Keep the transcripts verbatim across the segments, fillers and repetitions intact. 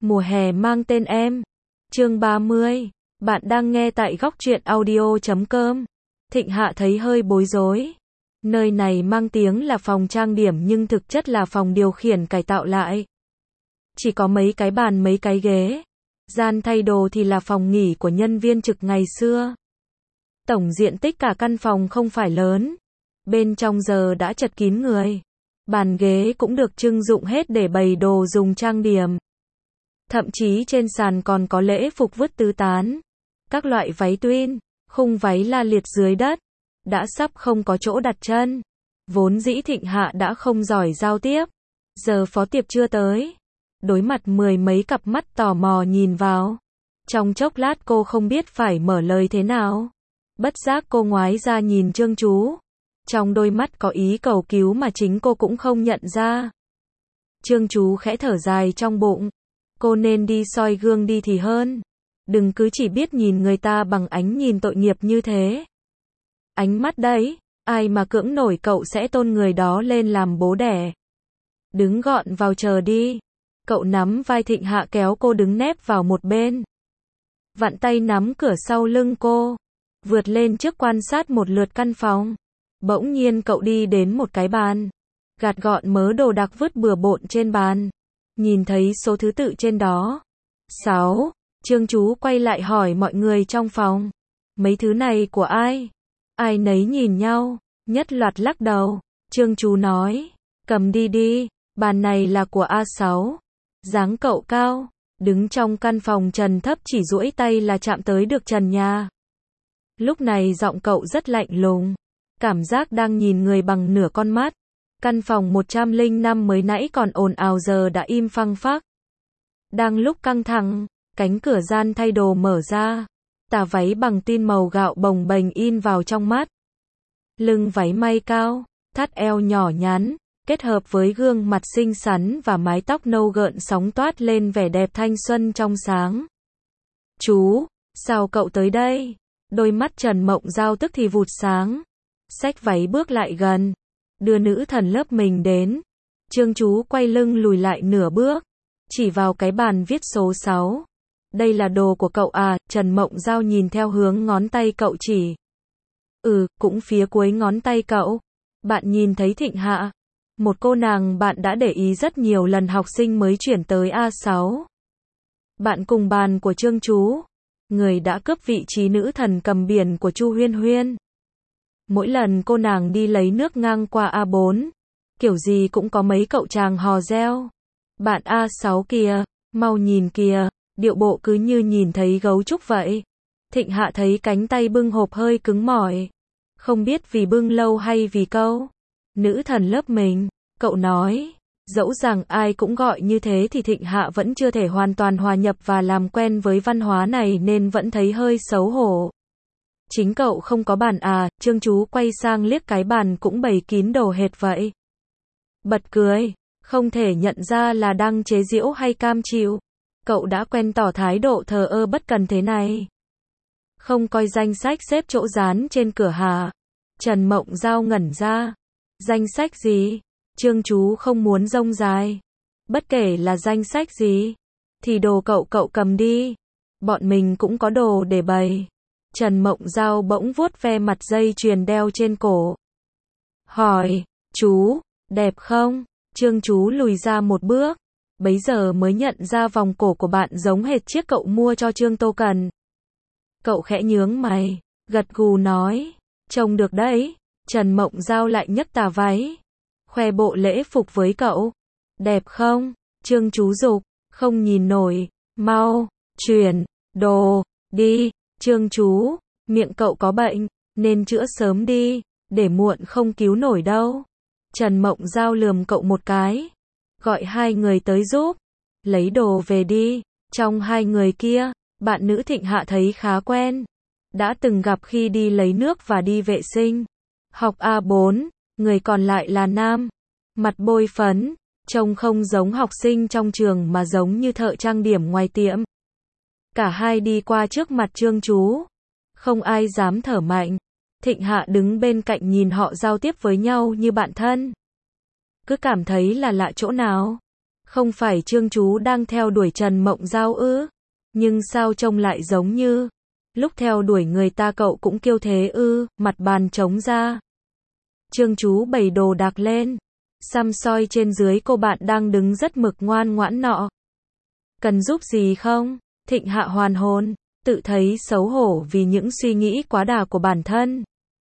Mùa hè mang tên em. Chương ba mươi. Bạn đang nghe tại góc truyện audio chấm com. Thịnh Hạ thấy hơi bối rối. Nơi này mang tiếng là phòng trang điểm nhưng thực chất là phòng điều khiển cải tạo lại. Chỉ có mấy cái bàn mấy cái ghế. Gian thay đồ thì là phòng nghỉ của nhân viên trực ngày xưa. Tổng diện tích cả căn phòng không phải lớn. Bên trong giờ đã chật kín người. Bàn ghế cũng được trưng dụng hết để bày đồ dùng trang điểm. Thậm chí trên sàn còn có lễ phục vứt tứ tán. Các loại váy twin, khung váy la liệt dưới đất. Đã sắp không có chỗ đặt chân. Vốn dĩ Thịnh Hạ đã không giỏi giao tiếp. Giờ phó tiệp chưa tới. Đối mặt mười mấy cặp mắt tò mò nhìn vào. Trong chốc lát cô không biết phải mở lời thế nào. Bất giác cô ngoái ra nhìn Trương Chú. Trong đôi mắt có ý cầu cứu mà chính cô cũng không nhận ra. Trương Chú khẽ thở dài trong bụng. Cô nên đi soi gương đi thì hơn. Đừng cứ chỉ biết nhìn người ta bằng ánh nhìn tội nghiệp như thế. Ánh mắt đấy, ai mà cưỡng nổi cậu sẽ tôn người đó lên làm bố đẻ. Đứng gọn vào chờ đi. Cậu nắm vai Thịnh Hạ kéo cô đứng nép vào một bên. Vặn tay nắm cửa sau lưng cô. Vượt lên trước quan sát một lượt căn phòng. Bỗng nhiên cậu đi đến một cái bàn. Gạt gọn mớ đồ đạc vứt bừa bộn trên bàn. Nhìn thấy số thứ tự trên đó. sáu. Trương Chú quay lại hỏi mọi người trong phòng. Mấy thứ này của ai? Ai nấy nhìn nhau. Nhất loạt lắc đầu. Trương Chú nói. Cầm đi đi. Bàn này là của A sáu. Dáng cậu cao. Đứng trong căn phòng trần thấp chỉ duỗi tay là chạm tới được trần nhà. Lúc này giọng cậu rất lạnh lùng. Cảm giác đang nhìn người bằng nửa con mắt. Căn phòng một trăm lẻ năm mới nãy còn ồn ào giờ đã im phăng phắc. Đang lúc căng thẳng, cánh cửa gian thay đồ mở ra. Tà váy bằng tin màu gạo bồng bềnh in vào trong mắt. Lưng váy may cao, thắt eo nhỏ nhắn, kết hợp với gương mặt xinh xắn và mái tóc nâu gợn sóng toát lên vẻ đẹp thanh xuân trong sáng. Chú, sao cậu tới đây? Đôi mắt Trần Mộng Giao tức thì vụt sáng. Xách váy bước lại gần. Đưa nữ thần lớp mình đến. Trương Chú quay lưng lùi lại nửa bước. Chỉ vào cái bàn viết số sáu. Đây là đồ của cậu à? Trần Mộng Giao nhìn theo hướng ngón tay cậu chỉ. Ừ, cũng phía cuối ngón tay cậu. Bạn nhìn thấy Thịnh Hạ. Một cô nàng bạn đã để ý rất nhiều lần học sinh mới chuyển tới A sáu. Bạn cùng bàn của Trương Chú. Người đã cướp vị trí nữ thần cầm biển của Chu Huyên Huyên. Mỗi lần cô nàng đi lấy nước ngang qua A bốn, kiểu gì cũng có mấy cậu chàng hò reo. Bạn A sáu kìa, mau nhìn kìa, điệu bộ cứ như nhìn thấy gấu trúc vậy. Thịnh Hạ thấy cánh tay bưng hộp hơi cứng mỏi. Không biết vì bưng lâu hay vì câu. Nữ thần lớp mình, cậu nói. Dẫu rằng ai cũng gọi như thế thì Thịnh Hạ vẫn chưa thể hoàn toàn hòa nhập và làm quen với văn hóa này nên vẫn thấy hơi xấu hổ. Chính cậu không có bàn à? Trương Chú quay sang liếc cái bàn cũng bày kín đồ hệt vậy. Bật cười, không thể nhận ra là đang chế giễu hay cam chịu. Cậu đã quen tỏ thái độ thờ ơ bất cần thế này. Không coi danh sách xếp chỗ dán trên cửa hả? Trần Mộng Giao ngẩn ra. Danh sách gì? Trương Chú không muốn rông dài. Bất kể là danh sách gì, thì đồ cậu cậu cầm đi. Bọn mình cũng có đồ để bày. Trần Mộng Giao bỗng vuốt ve mặt dây chuyền đeo trên cổ. Hỏi, chú, đẹp không? Trương Chú lùi ra một bước. Bấy giờ mới nhận ra vòng cổ của bạn giống hệt chiếc cậu mua cho Trương Tô Cần. Cậu khẽ nhướng mày, gật gù nói. Trông được đấy. Trần Mộng Giao lại nhấc tà váy. Khoe bộ lễ phục với cậu. Đẹp không? Trương Chú giục. Không nhìn nổi. Mau, chuyển, đồ, đi. Trương Chú, miệng cậu có bệnh, nên chữa sớm đi, để muộn không cứu nổi đâu. Trần Mộng Giao lườm cậu một cái. Gọi hai người tới giúp. Lấy đồ về đi. Trong hai người kia, bạn nữ Thịnh Hạ thấy khá quen. Đã từng gặp khi đi lấy nước và đi vệ sinh. Học A bốn, người còn lại là nam. Mặt bôi phấn, trông không giống học sinh trong trường mà giống như thợ trang điểm ngoài tiệm. Cả hai đi qua trước mặt Trương Chú. Không ai dám thở mạnh. Thịnh Hạ đứng bên cạnh nhìn họ giao tiếp với nhau như bạn thân. Cứ cảm thấy là lạ chỗ nào. Không phải Trương chú đang theo đuổi Trần Mộng Giao ư? Nhưng sao trông lại giống như lúc theo đuổi người ta cậu cũng kiêu thế ư? Mặt bàn trống ra. Trương chú bày đồ đạc lên, xăm soi trên dưới cô bạn đang đứng rất mực ngoan ngoãn nọ. Cần giúp gì không? Thịnh Hạ hoàn hồn, tự thấy xấu hổ vì những suy nghĩ quá đà của bản thân.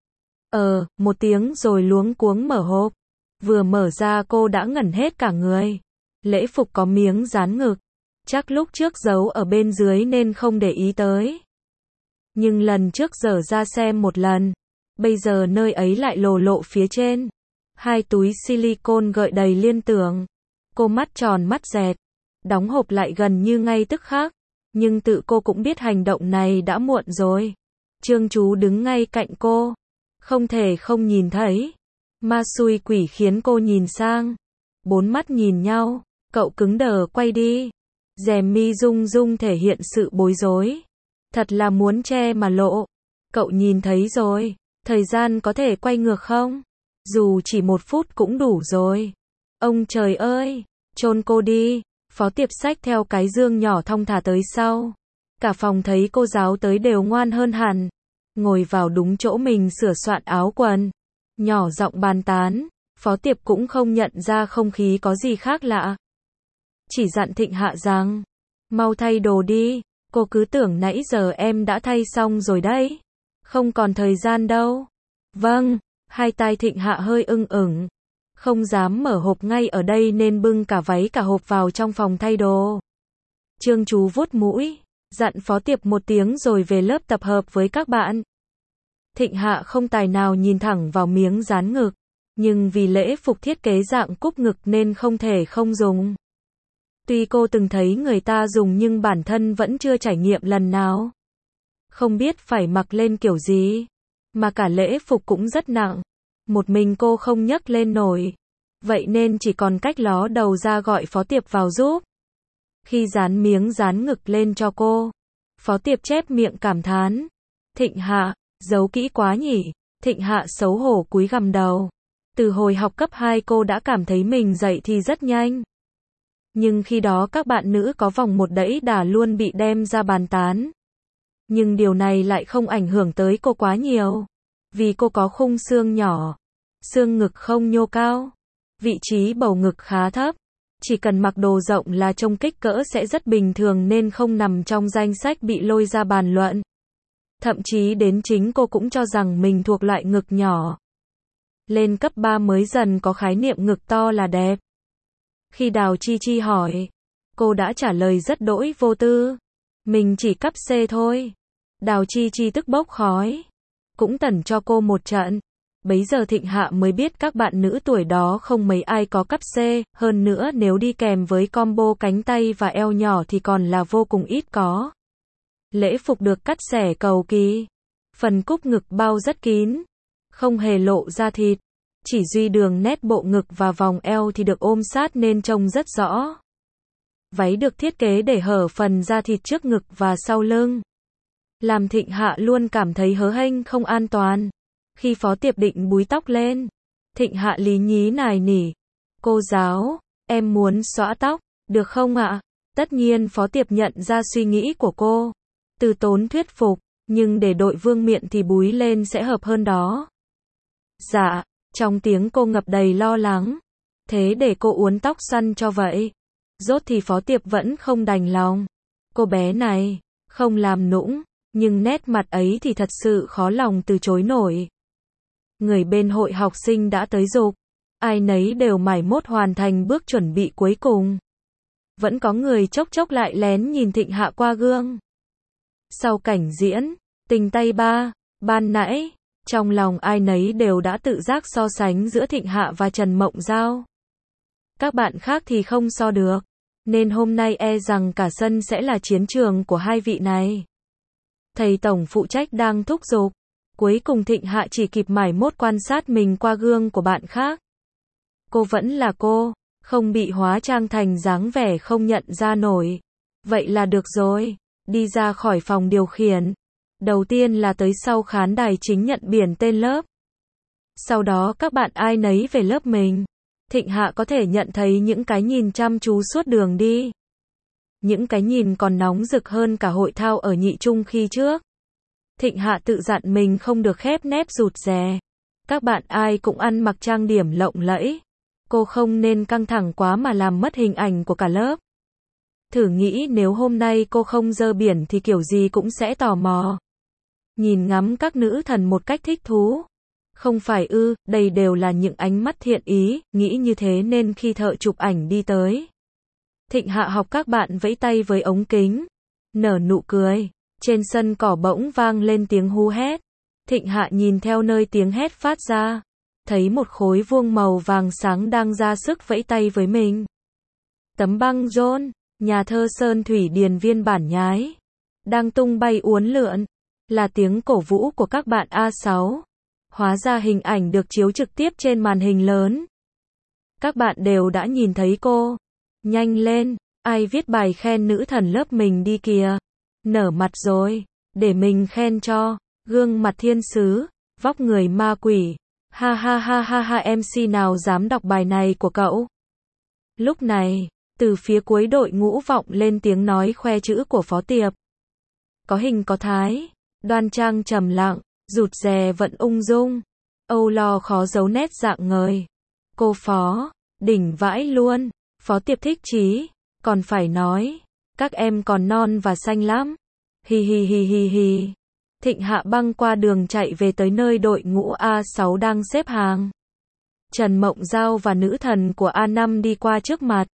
Ờ, một tiếng rồi luống cuống mở hộp. Vừa mở ra cô đã ngẩn hết cả người. Lễ phục có miếng dán ngực. Chắc lúc trước giấu ở bên dưới nên không để ý tới. Nhưng lần trước dở ra xem một lần. Bây giờ nơi ấy lại lồ lộ phía trên. Hai túi silicone gợi đầy liên tưởng. Cô mắt tròn mắt dẹt. Đóng hộp lại gần như ngay tức khắc. Nhưng tự cô cũng biết hành động này đã muộn rồi. Trương chú đứng ngay cạnh cô. Không thể không nhìn thấy. Ma xui quỷ khiến cô nhìn sang. Bốn mắt nhìn nhau. Cậu cứng đờ quay đi. Rèm mi rung rung thể hiện sự bối rối. Thật là muốn che mà lộ. Cậu nhìn thấy rồi. Thời gian có thể quay ngược không? Dù chỉ một phút cũng đủ rồi. Ông trời ơi! Chôn cô đi. Phó Tiệp xách theo cái dương nhỏ thong thả tới sau. Cả phòng thấy cô giáo tới đều ngoan hơn hẳn. Ngồi vào đúng chỗ mình sửa soạn áo quần. Nhỏ giọng bàn tán. Phó Tiệp cũng không nhận ra không khí có gì khác lạ. Chỉ dặn Thịnh Hạ rằng, mau thay đồ đi, cô cứ tưởng nãy giờ em đã thay xong rồi đấy. Không còn thời gian đâu. Vâng, hai tai Thịnh Hạ hơi ưng ửng. Không dám mở hộp ngay ở đây nên bưng cả váy cả hộp vào trong phòng thay đồ. Trương chú vuốt mũi, dặn Phó Tiệp một tiếng rồi về lớp tập hợp với các bạn. Thịnh Hạ không tài nào nhìn thẳng vào miếng dán ngực, nhưng vì lễ phục thiết kế dạng cúp ngực nên không thể không dùng. Tuy cô từng thấy người ta dùng nhưng bản thân vẫn chưa trải nghiệm lần nào. Không biết phải mặc lên kiểu gì, mà cả lễ phục cũng rất nặng. Một mình cô không nhấc lên nổi. Vậy nên chỉ còn cách ló đầu ra gọi Phó Tiệp vào giúp. Khi dán miếng dán ngực lên cho cô, Phó Tiệp chép miệng cảm thán. Thịnh Hạ, giấu kỹ quá nhỉ. Thịnh Hạ xấu hổ cúi gằm đầu. Từ hồi học cấp hai cô đã cảm thấy mình dậy thì rất nhanh. Nhưng khi đó các bạn nữ có vòng một đẫy đà luôn bị đem ra bàn tán. Nhưng điều này lại không ảnh hưởng tới cô quá nhiều. Vì cô có khung xương nhỏ, xương ngực không nhô cao, vị trí bầu ngực khá thấp. Chỉ cần mặc đồ rộng là trông kích cỡ sẽ rất bình thường nên không nằm trong danh sách bị lôi ra bàn luận. Thậm chí đến chính cô cũng cho rằng mình thuộc loại ngực nhỏ. Lên cấp ba mới dần có khái niệm ngực to là đẹp. Khi Đào Chi Chi hỏi, cô đã trả lời rất đỗi vô tư. Mình chỉ cấp C thôi. Đào Chi Chi tức bốc khói. Cũng tẩn cho cô một trận. Bấy giờ Thịnh Hạ mới biết các bạn nữ tuổi đó không mấy ai có cấp C, hơn nữa nếu đi kèm với combo cánh tay và eo nhỏ thì còn là vô cùng ít có. Lễ phục được cắt xẻ cầu kỳ. Phần cúp ngực bao rất kín. Không hề lộ ra thịt. Chỉ duy đường nét bộ ngực và vòng eo thì được ôm sát nên trông rất rõ. Váy được thiết kế để hở phần da thịt trước ngực và sau lưng. Làm Thịnh Hạ luôn cảm thấy hớ hênh không an toàn. Khi Phó Tiệp định búi tóc lên, Thịnh Hạ lý nhí nài nỉ. Cô giáo, em muốn xõa tóc, được không ạ? Tất nhiên Phó Tiệp nhận ra suy nghĩ của cô. Từ tốn thuyết phục, nhưng để đội vương miện thì búi lên sẽ hợp hơn đó. Dạ, trong tiếng cô ngập đầy lo lắng. Thế để cô uốn tóc xoăn cho vậy. Rốt thì Phó Tiệp vẫn không đành lòng. Cô bé này, không làm nũng, nhưng nét mặt ấy thì thật sự khó lòng từ chối nổi. Người bên hội học sinh đã tới giục. Ai nấy đều mải mốt hoàn thành bước chuẩn bị cuối cùng. Vẫn có người chốc chốc lại lén nhìn Thịnh Hạ qua gương. Sau cảnh diễn, tình tay ba, ban nãy, trong lòng ai nấy đều đã tự giác so sánh giữa Thịnh Hạ và Trần Mộng Giao. Các bạn khác thì không so được, nên hôm nay e rằng cả sân sẽ là chiến trường của hai vị này. Thầy tổng phụ trách đang thúc giục. Cuối cùng Thịnh Hạ chỉ kịp mải mốt quan sát mình qua gương của bạn khác. Cô vẫn là cô, không bị hóa trang thành dáng vẻ không nhận ra nổi. Vậy là được rồi. Đi ra khỏi phòng điều khiển. Đầu tiên là tới sau khán đài chính nhận biển tên lớp. Sau đó các bạn ai nấy về lớp mình. Thịnh Hạ có thể nhận thấy những cái nhìn chăm chú suốt đường đi. Những cái nhìn còn nóng rực hơn cả hội thao ở nhị trung khi trước. Thịnh Hạ tự dặn mình không được khép nép rụt rè. Các bạn ai cũng ăn mặc trang điểm lộng lẫy. Cô không nên căng thẳng quá mà làm mất hình ảnh của cả lớp. Thử nghĩ nếu hôm nay cô không dơ biển thì kiểu gì cũng sẽ tò mò. Nhìn ngắm các nữ thần một cách thích thú. Không phải ư, đây đều là những ánh mắt thiện ý, nghĩ như thế nên khi thợ chụp ảnh đi tới. Thịnh Hạ học các bạn vẫy tay với ống kính. Nở nụ cười. Trên sân cỏ bỗng vang lên tiếng hú hét. Thịnh Hạ nhìn theo nơi tiếng hét phát ra. Thấy một khối vuông màu vàng sáng đang ra sức vẫy tay với mình. Tấm băng rôn, nhà thơ Sơn Thủy Điền Viên bản nhái. Đang tung bay uốn lượn. Là tiếng cổ vũ của các bạn A sáu. Hóa ra hình ảnh được chiếu trực tiếp trên màn hình lớn. Các bạn đều đã nhìn thấy cô. Nhanh lên, ai viết bài khen nữ thần lớp mình đi kìa. Nở mặt rồi, để mình khen cho. Gương mặt thiên sứ, vóc người ma quỷ. Ha ha ha ha ha, em xê nào dám đọc bài này của cậu? Lúc này, từ phía cuối đội ngũ vọng lên tiếng nói khoe chữ của Phó Tiệp. Có hình có thái, đoan trang trầm lặng, rụt rè vẫn ung dung. Âu lo khó giấu nét dạng ngời. Cô Phó, đỉnh vãi luôn. Phó Tiệp thích chí, còn phải nói, các em còn non và xanh lắm. Hi hi hi hi hi. Thịnh Hạ băng qua đường chạy về tới nơi đội ngũ A sáu đang xếp hàng. Trần Mộng Giao và nữ thần của A năm đi qua trước mặt.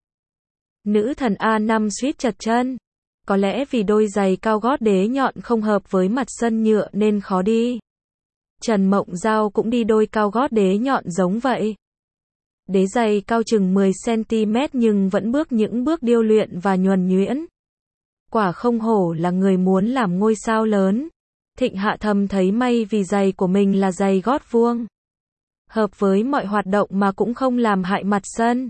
Nữ thần A năm suýt trật chân. Có lẽ vì đôi giày cao gót đế nhọn không hợp với mặt sân nhựa nên khó đi. Trần Mộng Giao cũng đi đôi cao gót đế nhọn giống vậy. Đế giày cao chừng mười xăng ti mét nhưng vẫn bước những bước điêu luyện và nhuần nhuyễn. Quả không hổ là người muốn làm ngôi sao lớn. Thịnh Hạ thầm thấy may vì giày của mình là giày gót vuông. Hợp với mọi hoạt động mà cũng không làm hại mặt sân.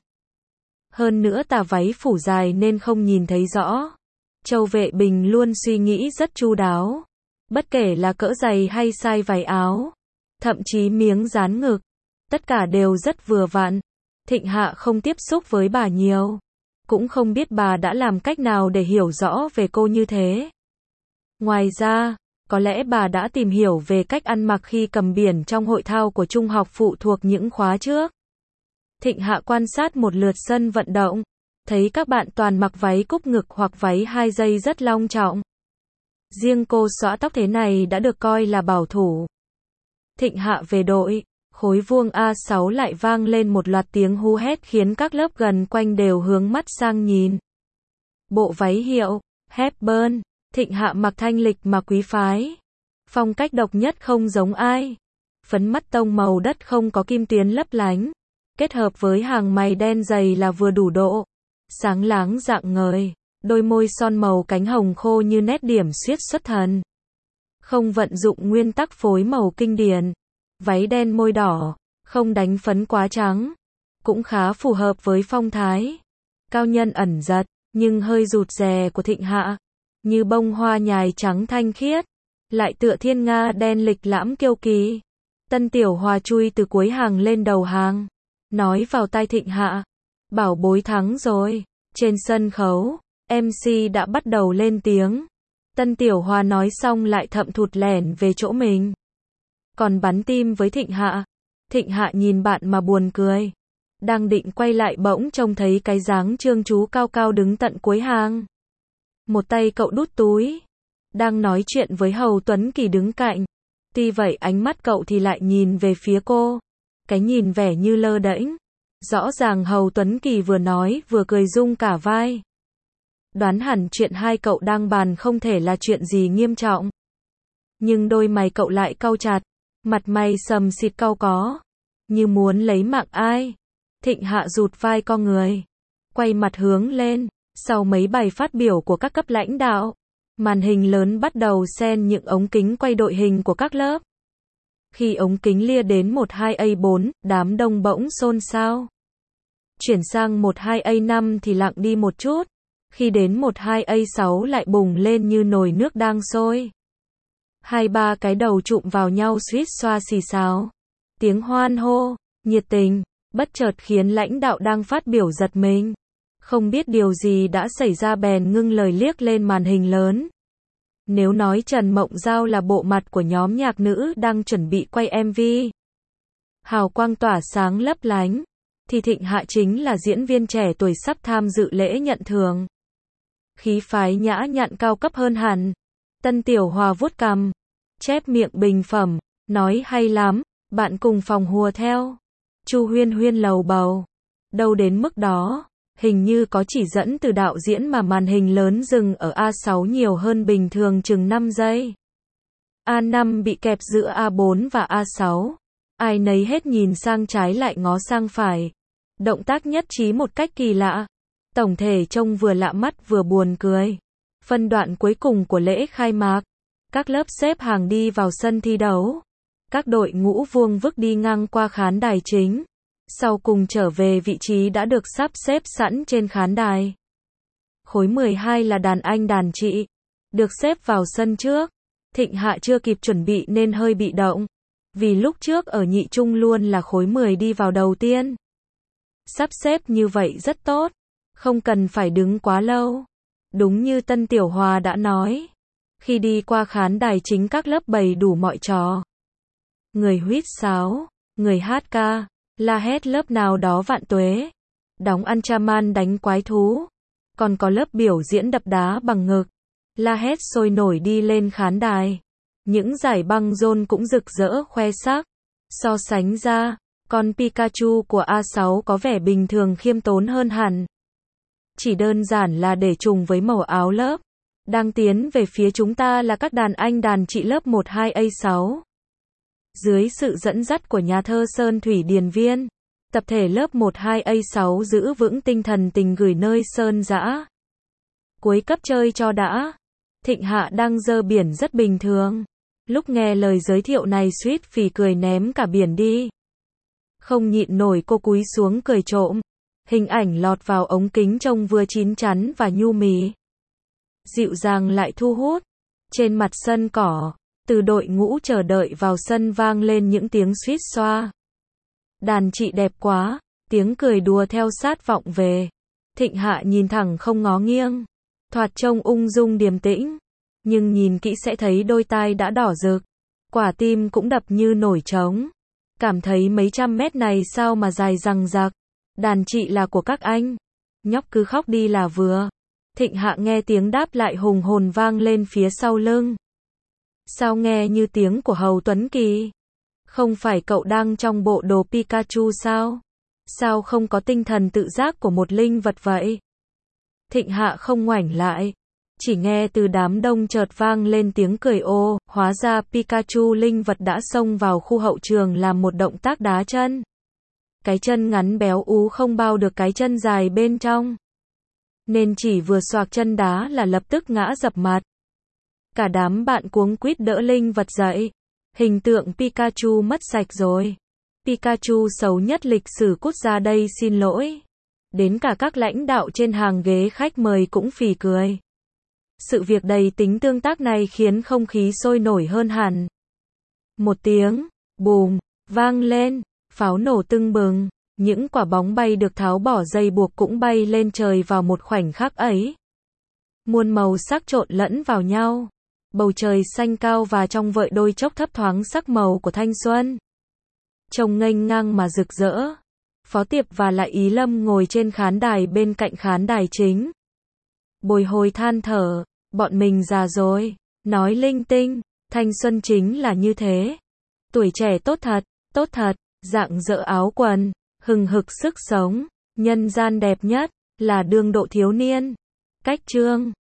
Hơn nữa tà váy phủ dài nên không nhìn thấy rõ. Châu Vệ Bình luôn suy nghĩ rất chu đáo. Bất kể là cỡ giày hay size váy áo. Thậm chí miếng dán ngực. Tất cả đều rất vừa vặn. Thịnh Hạ không tiếp xúc với bà nhiều. Cũng không biết bà đã làm cách nào để hiểu rõ về cô như thế. Ngoài ra, có lẽ bà đã tìm hiểu về cách ăn mặc khi cầm biển trong hội thao của trung học phụ thuộc những khóa trước. Thịnh Hạ quan sát một lượt sân vận động. Thấy các bạn toàn mặc váy cúc ngực hoặc váy hai dây rất long trọng. Riêng cô xõa tóc thế này đã được coi là bảo thủ. Thịnh Hạ về đội. Khối vuông A sáu lại vang lên một loạt tiếng hú hét khiến các lớp gần quanh đều hướng mắt sang nhìn. Bộ váy hiệu Hepburn, Thịnh Hạ mặc thanh lịch mà quý phái. Phong cách độc nhất không giống ai. Phấn mắt tông màu đất không có kim tuyến lấp lánh. Kết hợp với hàng mày đen dày là vừa đủ độ. Sáng láng dạng ngời. Đôi môi son màu cánh hồng khô như nét điểm xuyết xuất thần. Không vận dụng nguyên tắc phối màu kinh điển. Váy đen môi đỏ, không đánh phấn quá trắng. Cũng khá phù hợp với phong thái. Cao nhân ẩn giật, nhưng hơi rụt rè của Thịnh Hạ. Như bông hoa nhài trắng thanh khiết. Lại tựa thiên nga đen lịch lãm kiêu kỳ. Tân Tiểu Hòa chui từ cuối hàng lên đầu hàng. Nói vào tai Thịnh Hạ. Bảo bối thắng rồi. Trên sân khấu, em xê đã bắt đầu lên tiếng. Tân Tiểu Hòa nói xong lại thậm thụt lẻn về chỗ mình. Còn bắn tim với Thịnh Hạ. Thịnh Hạ nhìn bạn mà buồn cười. Đang định quay lại bỗng trông thấy cái dáng Trương Chú cao cao đứng tận cuối hàng. Một tay cậu đút túi. Đang nói chuyện với Hầu Tuấn Kỳ đứng cạnh. Tuy vậy ánh mắt cậu thì lại nhìn về phía cô. Cái nhìn vẻ như lơ đễnh. Rõ ràng Hầu Tuấn Kỳ vừa nói vừa cười rung cả vai. Đoán hẳn chuyện hai cậu đang bàn không thể là chuyện gì nghiêm trọng. Nhưng đôi mày cậu lại cau chặt. Mặt mày sầm xịt cau có. Như muốn lấy mạng ai. Thịnh Hạ rụt vai co người. Quay mặt hướng lên. Sau mấy bài phát biểu của các cấp lãnh đạo. Màn hình lớn bắt đầu xen những ống kính quay đội hình của các lớp. Khi ống kính lia đến một hai A bốn, đám đông bỗng xôn xao. Chuyển sang một hai A năm thì lặng đi một chút. Khi đến một hai A sáu lại bùng lên như nồi nước đang sôi. Hai ba cái đầu chụm vào nhau suýt xoa xì xào. Tiếng hoan hô, nhiệt tình, bất chợt khiến lãnh đạo đang phát biểu giật mình. Không biết điều gì đã xảy ra bèn ngưng lời liếc lên màn hình lớn. Nếu nói Trần Mộng Giao là bộ mặt của nhóm nhạc nữ đang chuẩn bị quay em vê, hào quang tỏa sáng lấp lánh, thì Thịnh Hạ chính là diễn viên trẻ tuổi sắp tham dự lễ nhận thưởng. Khí phái nhã nhặn cao cấp hơn hẳn. Tân Tiểu Hòa vuốt cằm, chép miệng bình phẩm, nói hay lắm, bạn cùng phòng hùa theo. Chu Huyên Huyên lầu bầu, đâu đến mức đó, hình như có chỉ dẫn từ đạo diễn mà màn hình lớn dừng ở A sáu nhiều hơn bình thường chừng năm giây. A năm bị kẹp giữa A bốn và A sáu. Ai nấy hết nhìn sang trái lại ngó sang phải. Động tác nhất trí một cách kỳ lạ. Tổng thể trông vừa lạ mắt vừa buồn cười. Phân đoạn cuối cùng của lễ khai mạc. Các lớp xếp hàng đi vào sân thi đấu. Các đội ngũ vuông vức đi ngang qua khán đài chính. Sau cùng trở về vị trí đã được sắp xếp sẵn trên khán đài. Khối mười hai là đàn anh đàn chị. Được xếp vào sân trước. Thịnh Hạ chưa kịp chuẩn bị nên hơi bị động. Vì lúc trước ở nhị trung luôn là khối mười đi vào đầu tiên. Sắp xếp như vậy rất tốt. Không cần phải đứng quá lâu. Đúng như Tân Tiểu Hòa đã nói. Khi đi qua khán đài chính các lớp bày đủ mọi trò. Người huýt sáo, người hát ca, la hét lớp nào đó vạn tuế. Đóng Anchaman đánh quái thú. Còn có lớp biểu diễn đập đá bằng ngực. La hét sôi nổi đi lên khán đài. Những giải băng rôn cũng rực rỡ khoe sắc. So sánh ra, con Pikachu của A sáu có vẻ bình thường khiêm tốn hơn hẳn. Chỉ đơn giản là để trùng với màu áo lớp. Đang tiến về phía chúng ta là các đàn anh đàn chị lớp một hai A sáu. Dưới sự dẫn dắt của nhà thơ Sơn Thủy Điền Viên, tập thể lớp một hai A sáu giữ vững tinh thần tình gửi nơi sơn dã. Cuối cấp chơi cho đã. Thịnh Hạ đang dơ biển rất bình thường. Lúc nghe lời giới thiệu này suýt phì cười ném cả biển đi. Không nhịn nổi cô cúi xuống cười trộm. Hình ảnh lọt vào ống kính trông vừa chín chắn và nhu mì. Dịu dàng lại thu hút. Trên mặt sân cỏ, từ đội ngũ chờ đợi vào sân vang lên những tiếng suýt xoa. Đàn chị đẹp quá, tiếng cười đùa theo sát vọng về. Thịnh Hạ nhìn thẳng không ngó nghiêng. Thoạt trông ung dung điềm tĩnh. Nhưng nhìn kỹ sẽ thấy đôi tai đã đỏ rực. Quả tim cũng đập như nổi trống. Cảm thấy mấy trăm mét này sao mà dài rằng rặc. Đàn chị là của các anh. Nhóc cứ khóc đi là vừa. Thịnh Hạ nghe tiếng đáp lại hùng hồn vang lên phía sau lưng. Sao nghe như tiếng của Hầu Tuấn Kỳ? Không phải cậu đang trong bộ đồ Pikachu sao? Sao không có tinh thần tự giác của một linh vật vậy? Thịnh Hạ không ngoảnh lại. Chỉ nghe từ đám đông chợt vang lên tiếng cười ô, hóa ra Pikachu linh vật đã xông vào khu hậu trường làm một động tác đá chân. Cái chân ngắn béo ú không bao được cái chân dài bên trong. Nên chỉ vừa xoạc chân đá là lập tức ngã dập mặt. Cả đám bạn cuống quýt đỡ linh vật dậy. Hình tượng Pikachu mất sạch rồi. Pikachu xấu nhất lịch sử cút ra đây xin lỗi. Đến cả các lãnh đạo trên hàng ghế khách mời cũng phì cười. Sự việc đầy tính tương tác này khiến không khí sôi nổi hơn hẳn. Một tiếng, bùm, vang lên, pháo nổ tưng bừng, những quả bóng bay được tháo bỏ dây buộc cũng bay lên trời vào một khoảnh khắc ấy. Muôn màu sắc trộn lẫn vào nhau. Bầu trời xanh cao và trong vợi đôi chốc thấp thoáng sắc màu của thanh xuân. Trông nghênh ngang mà rực rỡ. Phó Tiệp và Lại Ý Lâm ngồi trên khán đài bên cạnh khán đài chính. Bồi hồi than thở, bọn mình già rồi, nói linh tinh, thanh xuân chính là như thế. Tuổi trẻ tốt thật, tốt thật, rạng rỡ áo quần, hừng hực sức sống, nhân gian đẹp nhất, là đương độ thiếu niên. Cách chương